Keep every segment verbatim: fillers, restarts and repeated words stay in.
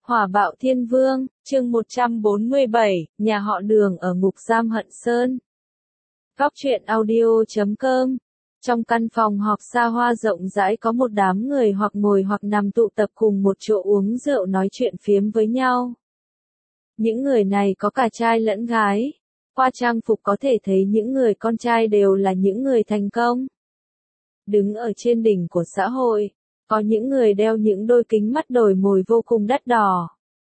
Hỏa bạo thiên vương, chương một trăm bốn mươi bảy, nhà họ Đường ở ngục giam Hận Sơn. Góc truyện audio chấm com. Trong căn phòng họp xa hoa rộng rãi có một đám người hoặc ngồi hoặc nằm tụ tập cùng một chỗ uống rượu nói chuyện phiếm với nhau. Những người này có cả trai lẫn gái. Qua trang phục có thể thấy những người con trai đều là những người thành công. Đứng ở trên đỉnh của xã hội. Có những người đeo những đôi kính mắt đồi mồi vô cùng đắt đỏ.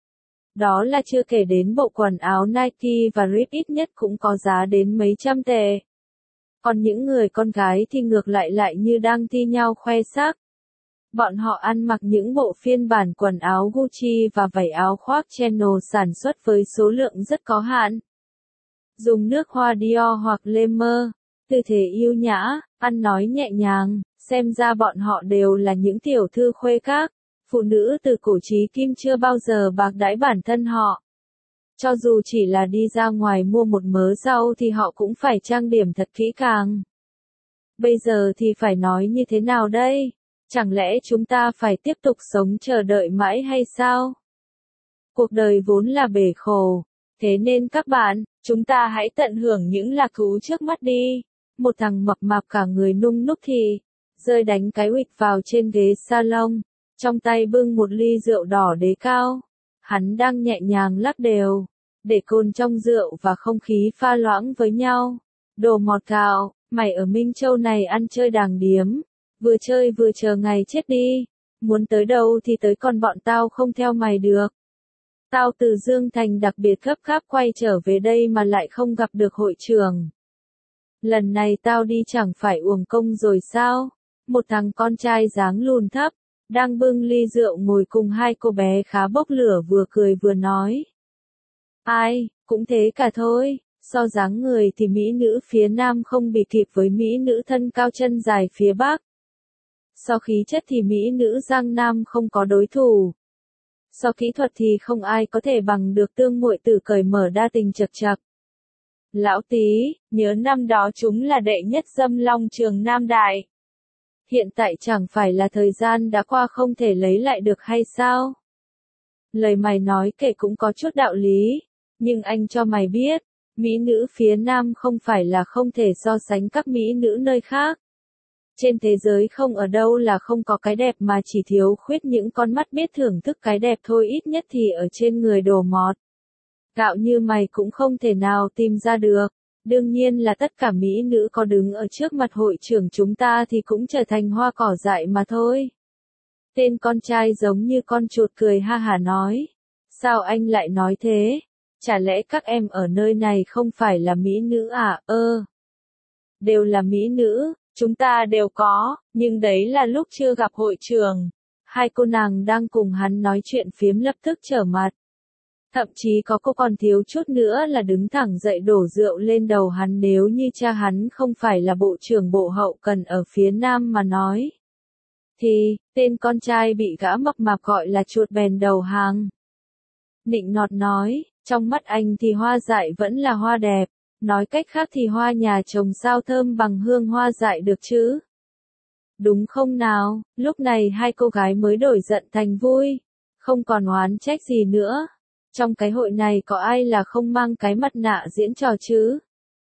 Đó là chưa kể đến bộ quần áo Nike và Rip ít nhất cũng có giá đến mấy trăm tệ. Còn những người con gái thì ngược lại lại như đang thi nhau khoe xác. Bọn họ ăn mặc những bộ phiên bản quần áo Gucci và vảy áo khoác Chanel sản xuất với số lượng rất có hạn. Dùng nước hoa Dior hoặc Lemer, tư thế yêu nhã, ăn nói nhẹ nhàng. Xem ra bọn họ đều là những tiểu thư khuê các, phụ nữ từ cổ chí kim chưa bao giờ bạc đãi bản thân họ. Cho dù chỉ là đi ra ngoài mua một mớ rau thì họ cũng phải trang điểm thật kỹ càng. Bây giờ thì phải nói như thế nào đây? Chẳng lẽ chúng ta phải tiếp tục sống chờ đợi mãi hay sao? Cuộc đời vốn là bể khổ, thế nên các bạn, chúng ta hãy tận hưởng những lạc thú trước mắt đi. Một thằng mập mạp cả người nung núc thì rơi đánh cái huỵch vào trên ghế salon, trong tay bưng một ly rượu đỏ đế cao. Hắn đang nhẹ nhàng lắc đều, để cồn trong rượu và không khí pha loãng với nhau. Đồ mọt gạo, mày ở Minh Châu này ăn chơi đàng điếm, vừa chơi vừa chờ ngày chết đi. Muốn tới đâu thì tới, còn bọn tao không theo mày được. Tao từ Dương Thành đặc biệt gấp gáp quay trở về đây mà lại không gặp được hội trưởng. Lần này tao đi chẳng phải uổng công rồi sao? Một thằng con trai dáng lùn thấp, đang bưng ly rượu ngồi cùng hai cô bé khá bốc lửa vừa cười vừa nói. Ai, cũng thế cả thôi, so dáng người thì mỹ nữ phía Nam không bị kịp với mỹ nữ thân cao chân dài phía Bắc. So khí chất thì mỹ nữ Giang Nam không có đối thủ. So kỹ thuật thì không ai có thể bằng được Tương muội tử cởi mở đa tình chật chật. Lão tí, nhớ năm đó chúng là đệ nhất dâm long trường Nam Đại. Hiện tại chẳng phải là thời gian đã qua không thể lấy lại được hay sao? Lời mày nói kể cũng có chút đạo lý, nhưng anh cho mày biết, mỹ nữ phía Nam không phải là không thể so sánh các mỹ nữ nơi khác. Trên thế giới không ở đâu là không có cái đẹp mà chỉ thiếu khuyết những con mắt biết thưởng thức cái đẹp thôi, ít nhất thì ở trên người đồ mọt. Gạo như mày cũng không thể nào tìm ra được. Đương nhiên là tất cả mỹ nữ có đứng ở trước mặt hội trưởng chúng ta thì cũng trở thành hoa cỏ dại mà thôi. Tên con trai giống như con chuột cười ha hả nói. Sao anh lại nói thế? Chả lẽ các em ở nơi này không phải là mỹ nữ à? Ơ. Đều là mỹ nữ, chúng ta đều có, nhưng đấy là lúc chưa gặp hội trưởng. Hai cô nàng đang cùng hắn nói chuyện phiếm lập tức trở mặt. Thậm chí có cô còn thiếu chút nữa là đứng thẳng dậy đổ rượu lên đầu hắn nếu như cha hắn không phải là bộ trưởng bộ hậu cần ở phía Nam mà nói. Thì, tên con trai bị gã mập mạp gọi là chuột bèn đầu hàng. Nịnh nọt nói, trong mắt anh thì hoa dại vẫn là hoa đẹp, nói cách khác thì hoa nhà chồng sao thơm bằng hương hoa dại được chứ? Đúng không nào? Lúc này hai cô gái mới đổi giận thành vui, không còn oán trách gì nữa. Trong cái hội này có ai là không mang cái mặt nạ diễn trò chứ?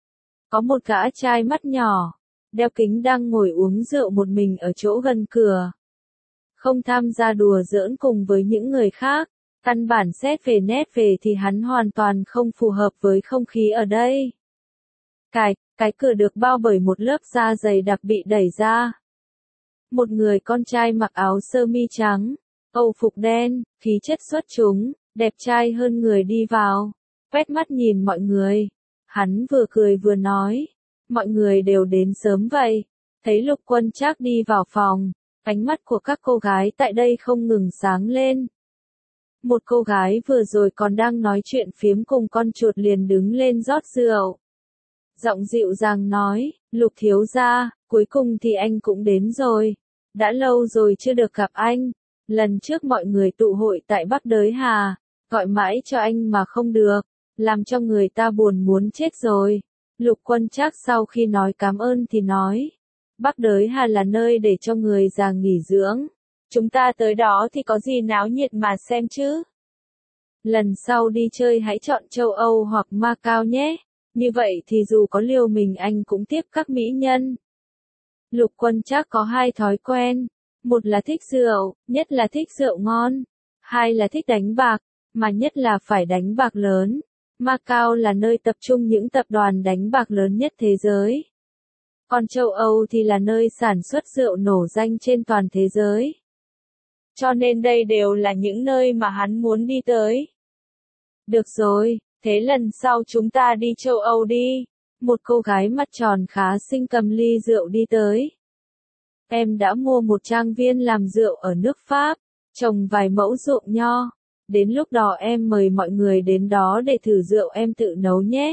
Có một gã trai mắt nhỏ, đeo kính đang ngồi uống rượu một mình ở chỗ gần cửa. Không tham gia đùa giỡn cùng với những người khác, căn bản xét về nét về thì hắn hoàn toàn không phù hợp với không khí ở đây. Cái, cái cửa được bao bởi một lớp da dày đặc bị đẩy ra. Một người con trai mặc áo sơ mi trắng, âu phục đen, khí chất xuất chúng. Đẹp trai hơn người đi vào, quét mắt nhìn mọi người. Hắn vừa cười vừa nói, mọi người đều đến sớm vậy. Thấy Lục Quân Trác đi vào phòng, ánh mắt của các cô gái tại đây không ngừng sáng lên. Một cô gái vừa rồi còn đang nói chuyện phiếm cùng con chuột liền đứng lên rót rượu. Giọng dịu dàng nói, Lục thiếu gia, cuối cùng thì anh cũng đến rồi. Đã lâu rồi chưa được gặp anh. Lần trước mọi người tụ hội tại Bắc Đới Hà, gọi mãi cho anh mà không được, làm cho người ta buồn muốn chết rồi. Lục Quân Trác sau khi nói cảm ơn thì nói, Bắc Đới Hà là nơi để cho người già nghỉ dưỡng. Chúng ta tới đó thì có gì náo nhiệt mà xem chứ? lần sau đi chơi hãy chọn châu Âu hoặc Macau nhé, như vậy thì dù có liều mình anh cũng tiếp các mỹ nhân. Lục Quân Trác có hai thói quen, một là thích rượu, nhất là thích rượu ngon, hai là thích đánh bạc, mà nhất là phải đánh bạc lớn. Macau là nơi tập trung những tập đoàn đánh bạc lớn nhất thế giới. Còn châu Âu thì là nơi sản xuất rượu nổ danh trên toàn thế giới. Cho nên đây đều là những nơi mà hắn muốn đi tới. Được rồi, thế lần sau chúng ta đi châu Âu đi. Một cô gái mắt tròn khá xinh cầm ly rượu đi tới. Em đã mua một trang viên làm rượu ở nước Pháp, trồng vài mẫu ruộng nho. Đến lúc đó em mời mọi người đến đó để thử rượu em tự nấu nhé.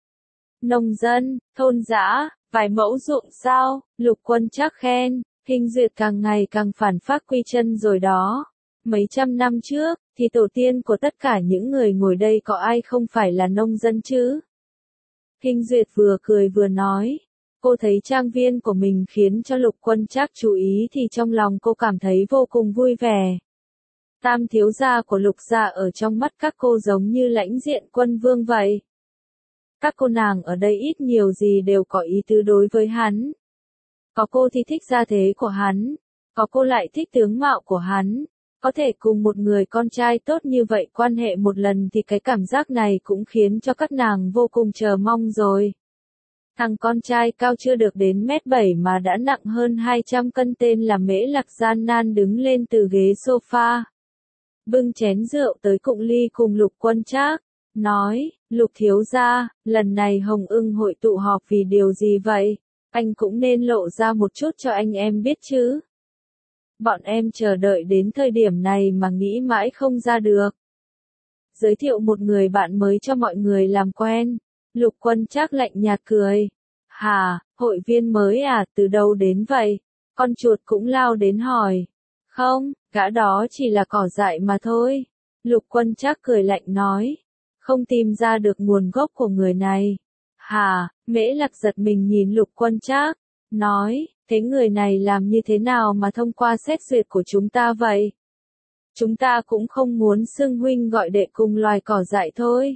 Nông dân, thôn dã, vài mẫu ruộng sao? Lục Quân Trác khen, Kinh Duyệt càng ngày càng phản phác quy chân rồi đó. Mấy trăm năm trước, thì tổ tiên của tất cả những người ngồi đây có ai không phải là nông dân chứ? Kinh Duyệt vừa cười vừa nói. Cô thấy trang viên của mình khiến cho Lục Quân Trác chú ý thì trong lòng cô cảm thấy vô cùng vui vẻ. Tam thiếu gia của Lục gia ở trong mắt các cô giống như lãnh diện quân vương vậy. Các cô nàng ở đây ít nhiều gì đều có ý tứ đối với hắn. Có cô thì thích gia thế của hắn, có cô lại thích tướng mạo của hắn. Có thể cùng một người con trai tốt như vậy quan hệ một lần thì cái cảm giác này cũng khiến cho các nàng vô cùng chờ mong rồi. Thằng con trai cao chưa được đến mét bảy mà đã nặng hơn hai trăm cân tên là Mễ Lạc gian nan đứng lên từ ghế sofa. Bưng chén rượu tới cụng ly cùng Lục Quân Trác, nói, Lục thiếu gia, lần này Hồng Ưng hội tụ họp vì điều gì vậy? Anh cũng nên lộ ra một chút cho anh em biết chứ. Bọn em chờ đợi đến thời điểm này mà nghĩ mãi không ra được. Giới thiệu một người bạn mới cho mọi người làm quen. Lục Quân Trác lạnh nhạt cười. Hà, hội viên mới à, từ đâu đến vậy? Con chuột cũng lao đến hỏi. Không, gã đó chỉ là cỏ dại mà thôi. Lục Quân Trác cười lạnh nói. Không tìm ra được nguồn gốc của người này. Hà, Mễ Lạc giật mình nhìn Lục Quân Trác, nói, thế người này làm như thế nào mà thông qua xét duyệt của chúng ta vậy? Chúng ta cũng không muốn xưng huynh gọi đệ cùng loài cỏ dại thôi.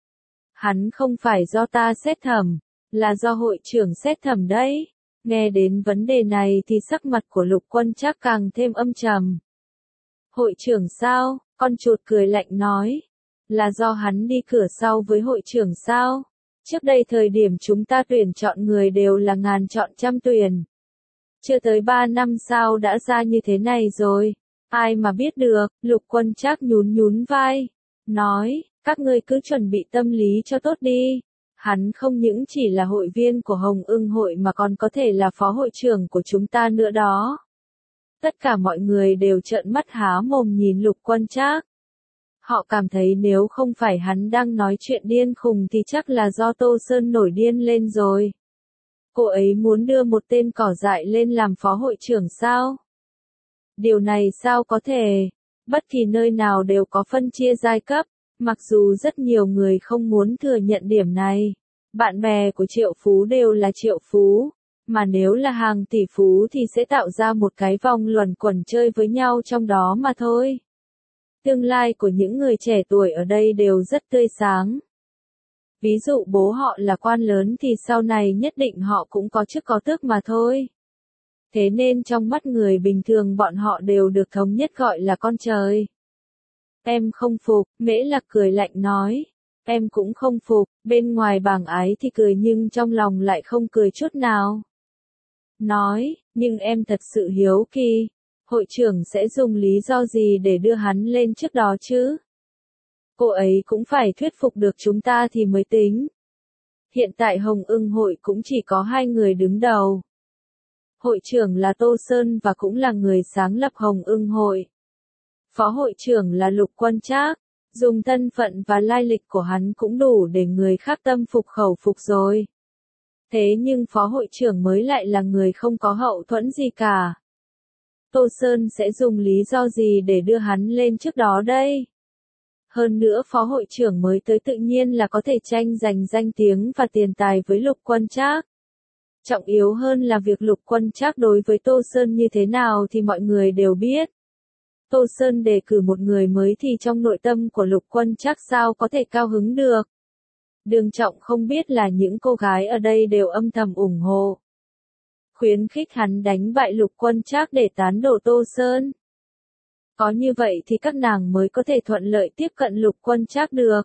Hắn không phải do ta xét thẩm, là do hội trưởng xét thẩm đấy. Nghe đến vấn đề này thì sắc mặt của Lục Quân Trác càng thêm âm trầm. Hội trưởng sao? Con chuột cười lạnh nói. Là do hắn đi cửa sau với hội trưởng sao? Trước đây thời điểm chúng ta tuyển chọn người đều là ngàn chọn trăm tuyển. Chưa tới ba năm sau đã ra như thế này rồi. Ai mà biết được, Lục Quân Trác nhún nhún vai. Nói, các ngươi cứ chuẩn bị tâm lý cho tốt đi. Hắn không những chỉ là hội viên của Hồng Ưng hội mà còn có thể là phó hội trưởng của chúng ta nữa đó. Tất cả mọi người đều trợn mắt há mồm nhìn Lục Quân Trác. Họ cảm thấy nếu không phải hắn đang nói chuyện điên khùng thì chắc là do Tô Sơn nổi điên lên rồi. Cô ấy muốn đưa một tên cỏ dại lên làm phó hội trưởng sao? Điều này sao có thể? Bất kỳ nơi nào đều có phân chia giai cấp, mặc dù rất nhiều người không muốn thừa nhận điểm này. Bạn bè của triệu phú đều là triệu phú, mà nếu là hàng tỷ phú thì sẽ tạo ra một cái vòng luẩn quẩn chơi với nhau trong đó mà thôi. Tương lai của những người trẻ tuổi ở đây đều rất tươi sáng. Ví dụ bố họ là quan lớn thì sau này nhất định họ cũng có chức có tước mà thôi. Thế nên trong mắt người bình thường bọn họ đều được thống nhất gọi là con trời. Em không phục, Mễ Lạc cười lạnh nói. Em cũng không phục, bên ngoài bảng ái thì cười nhưng trong lòng lại không cười chút nào. Nói, nhưng em thật sự hiếu kỳ. Hội trưởng sẽ dùng lý do gì để đưa hắn lên trước đó chứ? Cô ấy cũng phải thuyết phục được chúng ta thì mới tính. Hiện tại Hồng Ưng hội cũng chỉ có hai người đứng đầu. Hội trưởng là Tô Sơn và cũng là người sáng lập Hồng Ưng hội. Phó hội trưởng là Lục Quân Trác, dùng thân phận và lai lịch của hắn cũng đủ để người khác tâm phục khẩu phục rồi. Thế nhưng phó hội trưởng mới lại là người không có hậu thuẫn gì cả. Tô Sơn sẽ dùng lý do gì để đưa hắn lên trước đó đây? Hơn nữa phó hội trưởng mới tới tự nhiên là có thể tranh giành danh tiếng và tiền tài với Lục Quân Trác. Trọng yếu hơn là việc Lục Quân Trác đối với Tô Sơn như thế nào thì mọi người đều biết. Tô Sơn đề cử một người mới thì trong nội tâm của Lục Quân Trác sao có thể cao hứng được. Đường Trọng không biết là những cô gái ở đây đều âm thầm ủng hộ, khuyến khích hắn đánh bại Lục Quân Trác để tán đổ Tô Sơn. Có như vậy thì các nàng mới có thể thuận lợi tiếp cận Lục Quân Trác được.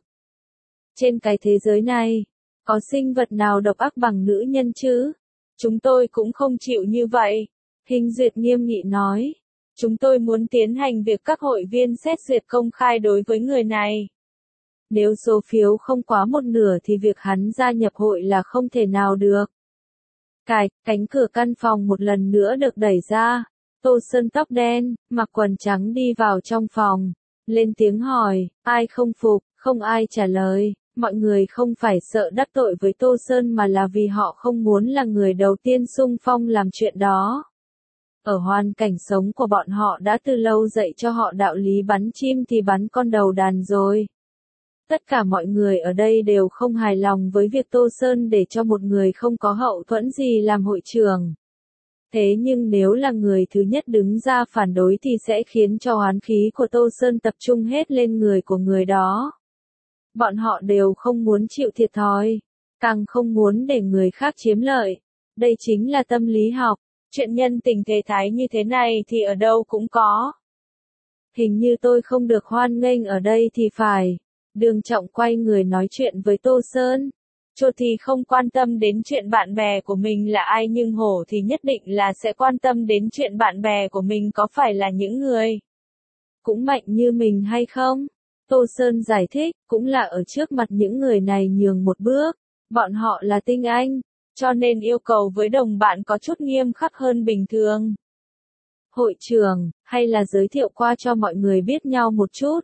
Trên cái thế giới này, có sinh vật nào độc ác bằng nữ nhân chứ? Chúng tôi cũng không chịu như vậy. Hình Duyệt nghiêm nghị nói. Chúng tôi muốn tiến hành việc các hội viên xét duyệt công khai đối với người này. Nếu số phiếu không quá một nửa thì việc hắn gia nhập hội là không thể nào được. Cài, cánh cửa căn phòng một lần nữa được đẩy ra. Tô Sơn tóc đen, mặc quần trắng đi vào trong phòng. Lên tiếng hỏi, ai không phục, không ai trả lời. Mọi người không phải sợ đắc tội với Tô Sơn mà là vì họ không muốn là người đầu tiên xung phong làm chuyện đó. Ở hoàn cảnh sống của bọn họ đã từ lâu dạy cho họ đạo lý bắn chim thì bắn con đầu đàn rồi. Tất cả mọi người ở đây đều không hài lòng với việc Tô Sơn để cho một người không có hậu thuẫn gì làm hội trưởng. Thế nhưng nếu là người thứ nhất đứng ra phản đối thì sẽ khiến cho oán khí của Tô Sơn tập trung hết lên người của người đó. Bọn họ đều không muốn chịu thiệt thòi, càng không muốn để người khác chiếm lợi. Đây chính là tâm lý học. Chuyện nhân tình thế thái như thế này thì ở đâu cũng có. Hình như tôi không được hoan nghênh ở đây thì phải. Đường Trọng quay người nói chuyện với Tô Sơn. Chột thì không quan tâm đến chuyện bạn bè của mình là ai nhưng hổ thì nhất định là sẽ quan tâm đến chuyện bạn bè của mình có phải là những người cũng mạnh như mình hay không. Tô Sơn giải thích, cũng là ở trước mặt những người này nhường một bước. Bọn họ là tinh anh, cho nên yêu cầu với đồng bạn có chút nghiêm khắc hơn bình thường. Hội trưởng, hay là giới thiệu qua cho mọi người biết nhau một chút.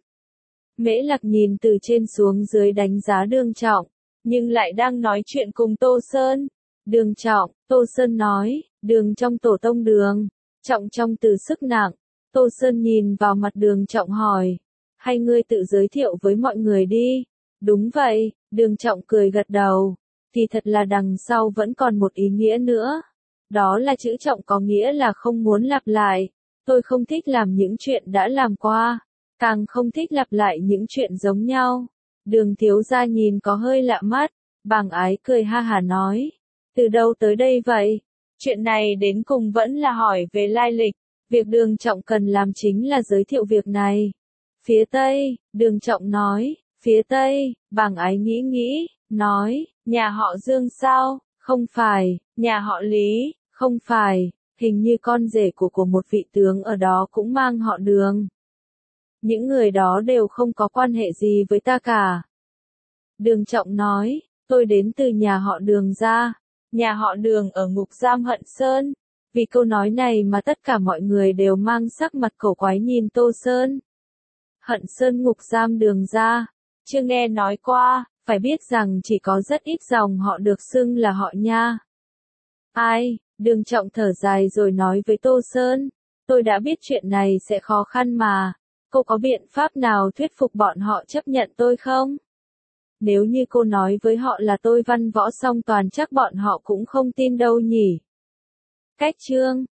Mễ Lạc nhìn từ trên xuống dưới đánh giá Đường Trọng, nhưng lại đang nói chuyện cùng Tô Sơn. Đường Trọng, Tô Sơn nói, Đường trong tổ tông Đường, Trọng trong từ sức nặng. Tô Sơn nhìn vào mặt Đường Trọng hỏi, hay ngươi tự giới thiệu với mọi người đi. Đúng vậy, Đường Trọng cười gật đầu. Thì thật là đằng sau vẫn còn một ý nghĩa nữa. Đó là chữ trọng có nghĩa là không muốn lặp lại. Tôi không thích làm những chuyện đã làm qua, càng không thích lặp lại những chuyện giống nhau. Đường thiếu gia nhìn có hơi lạ mắt, Bàng Ái cười ha hà nói. Từ đâu tới đây vậy? Chuyện này đến cùng vẫn là hỏi về lai lịch. Việc Đường Trọng cần làm chính là giới thiệu việc này. Phía Tây, Đường Trọng nói, phía Tây, Bàng Ái nghĩ nghĩ, nói, nhà họ Dương sao? Không phải, nhà họ Lý, không phải, hình như con rể của của một vị tướng ở đó cũng mang họ Đường. Những người đó đều không có quan hệ gì với ta cả. Đường Trọng nói, tôi đến từ nhà họ Đường ra, nhà họ Đường ở ngục giam Hận Sơn. Vì câu nói này mà tất cả mọi người đều mang sắc mặt cổ quái nhìn Tô Sơn. Hận Sơn ngục giam Đường ra, chưa nghe nói qua, phải biết rằng chỉ có rất ít dòng họ được xưng là họ nha. Ai, Đường Trọng thở dài rồi nói với Tô Sơn, tôi đã biết chuyện này sẽ khó khăn mà, cô có biện pháp nào thuyết phục bọn họ chấp nhận tôi không? Nếu như cô nói với họ là tôi văn võ song toàn chắc bọn họ cũng không tin đâu nhỉ. Cách chương